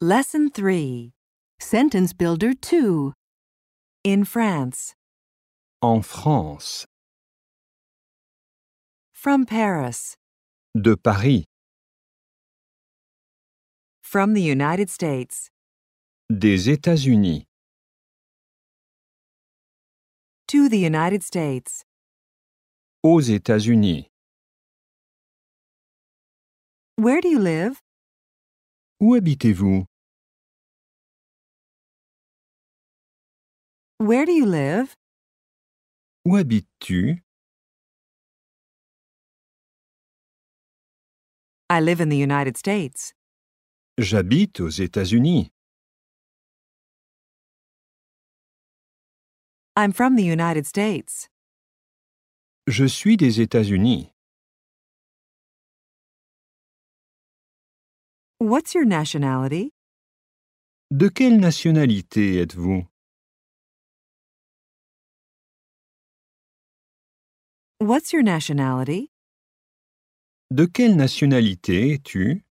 Lesson 3. Sentence Builder 2. In France. En France. From Paris. De Paris. From the United States. Des États-Unis. To the United States. Aux États-Unis. Where do you live? Où habitez-vous? Where do you live? Où habites-tu? I live in the United States. J'habite aux États-Unis. I'm from the United States. Je suis des États-Unis. What's your nationality? De quelle nationalité êtes-vous? What's your nationality? De quelle nationalité es-tu?